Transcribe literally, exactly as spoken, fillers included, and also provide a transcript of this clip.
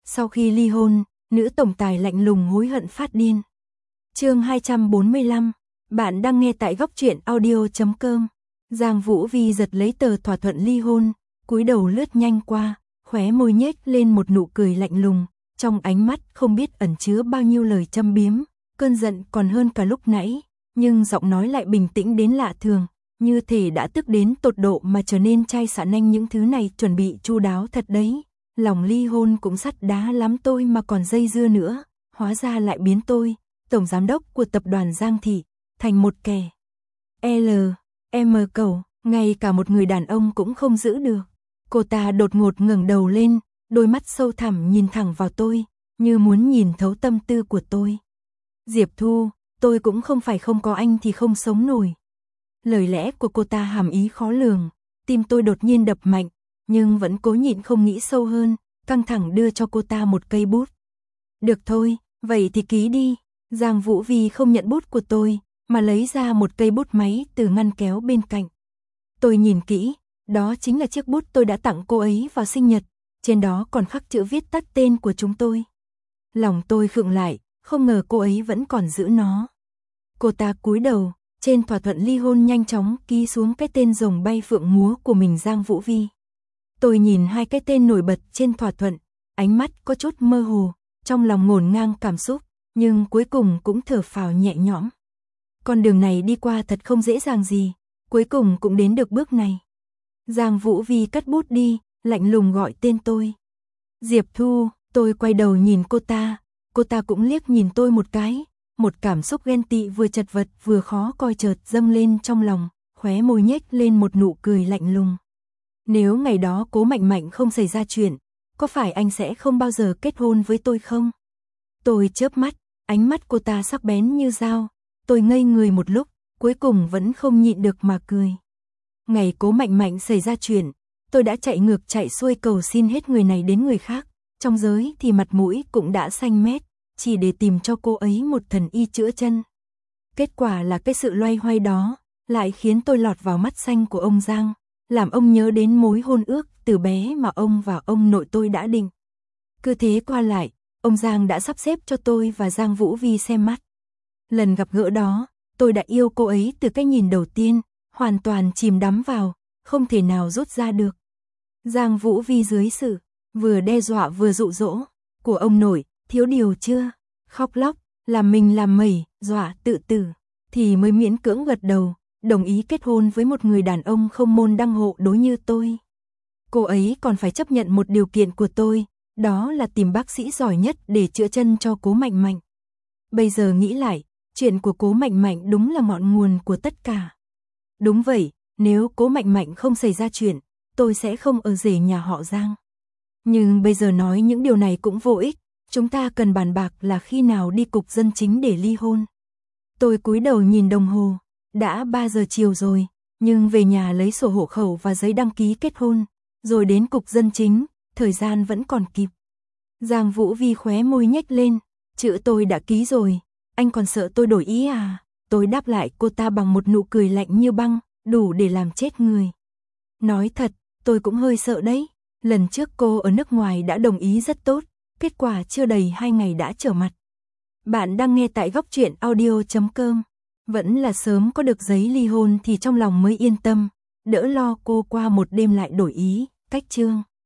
Sau khi ly hôn, nữ tổng tài lạnh lùng hối hận phát điên. Chương hai trăm bốn mươi lăm, bạn đang nghe tại góc truyện audio chấm com. Giang Vũ Vi giật lấy tờ thỏa thuận ly hôn, cúi đầu lướt nhanh qua, khóe môi nhếch lên một nụ cười lạnh lùng, trong ánh mắt không biết ẩn chứa bao nhiêu lời châm biếm, cơn giận còn hơn cả lúc nãy, nhưng giọng nói lại bình tĩnh đến lạ thường, như thể đã tức đến tột độ mà trở nên chai xả nanh. Những thứ này chuẩn bị chu đáo thật đấy, lòng ly hôn cũng sắt đá lắm tôi mà còn dây dưa nữa, hóa ra lại biến tôi, tổng giám đốc của tập đoàn Giang Thị, thành một kẻ L, M cầu, ngay cả một người đàn ông cũng không giữ được. Cô ta đột ngột ngẩng đầu lên, đôi mắt sâu thẳm nhìn thẳng vào tôi, như muốn nhìn thấu tâm tư của tôi. Diệp Thu, tôi cũng không phải không có anh thì không sống nổi. Lời lẽ của cô ta hàm ý khó lường, tim tôi đột nhiên đập mạnh, nhưng vẫn cố nhịn không nghĩ sâu hơn, căng thẳng đưa cho cô ta một cây bút. Được thôi, vậy thì ký đi. Giang Vũ Vi không nhận bút của tôi, mà lấy ra một cây bút máy từ ngăn kéo bên cạnh. Tôi nhìn kỹ, đó chính là chiếc bút tôi đã tặng cô ấy vào sinh nhật, trên đó còn khắc chữ viết tắt tên của chúng tôi. Lòng tôi khựng lại, không ngờ cô ấy vẫn còn giữ nó. Cô ta cúi đầu, trên thỏa thuận ly hôn nhanh chóng ký xuống cái tên rồng bay phượng múa của mình, Giang Vũ Vi. Tôi nhìn hai cái tên nổi bật trên thỏa thuận, ánh mắt có chút mơ hồ, trong lòng ngổn ngang cảm xúc, nhưng cuối cùng cũng thở phào nhẹ nhõm. Con đường này đi qua thật không dễ dàng gì, cuối cùng cũng đến được bước này. Giang Vũ Vi cất bút đi, lạnh lùng gọi tên tôi. Diệp Thu, tôi quay đầu nhìn cô ta, cô ta cũng liếc nhìn tôi một cái, một cảm xúc ghen tị vừa chật vật vừa khó coi chợt dâng lên trong lòng, khóe môi nhếch lên một nụ cười lạnh lùng. Nếu ngày đó Cố Mạnh Mạnh không xảy ra chuyện, có phải anh sẽ không bao giờ kết hôn với tôi không? Tôi chớp mắt, ánh mắt cô ta sắc bén như dao, tôi ngây người một lúc, cuối cùng vẫn không nhịn được mà cười. Ngày Cố Mạnh Mạnh xảy ra chuyện, tôi đã chạy ngược chạy xuôi cầu xin hết người này đến người khác, trong giới thì mặt mũi cũng đã xanh mét, chỉ để tìm cho cô ấy một thần y chữa chân. Kết quả là cái sự loay hoay đó, lại khiến tôi lọt vào mắt xanh của ông Giang, làm ông nhớ đến mối hôn ước từ bé mà ông và ông nội tôi đã định. Cứ thế qua lại, ông Giang đã sắp xếp cho tôi và Giang Vũ Vi xem mắt. Lần gặp gỡ đó, tôi đã yêu cô ấy từ cái nhìn đầu tiên, hoàn toàn chìm đắm vào, không thể nào rút ra được. Giang Vũ Vi dưới sự vừa đe dọa vừa dụ dỗ của ông nội, thiếu điều chưa, khóc lóc, làm mình làm mẩy, dọa tự tử, thì mới miễn cưỡng gật đầu, đồng ý kết hôn với một người đàn ông không môn đăng hộ đối như tôi. Cô ấy còn phải chấp nhận một điều kiện của tôi, đó là tìm bác sĩ giỏi nhất để chữa chân cho Cố Mạnh Mạnh. Bây giờ nghĩ lại, chuyện của Cố Mạnh Mạnh đúng là ngọn nguồn của tất cả. Đúng vậy, nếu Cố Mạnh Mạnh không xảy ra chuyện, tôi sẽ không ở rể nhà họ Giang. Nhưng bây giờ nói những điều này cũng vô ích, chúng ta cần bàn bạc là khi nào đi cục dân chính để ly hôn. Tôi cúi đầu nhìn đồng hồ, đã ba giờ chiều rồi, nhưng về nhà lấy sổ hộ khẩu và giấy đăng ký kết hôn, rồi đến cục dân chính, thời gian vẫn còn kịp. Giang Vũ Vi khóe môi nhếch lên, chữ tôi đã ký rồi, anh còn sợ tôi đổi ý à? Tôi đáp lại cô ta bằng một nụ cười lạnh như băng, đủ để làm chết người. Nói thật, tôi cũng hơi sợ đấy, lần trước cô ở nước ngoài đã đồng ý rất tốt, kết quả chưa đầy hai ngày đã trở mặt. Bạn đang nghe tại góc truyện audio chấm com. Vẫn là sớm có được giấy ly hôn thì trong lòng mới yên tâm, đỡ lo cô qua một đêm lại đổi ý, cách chương.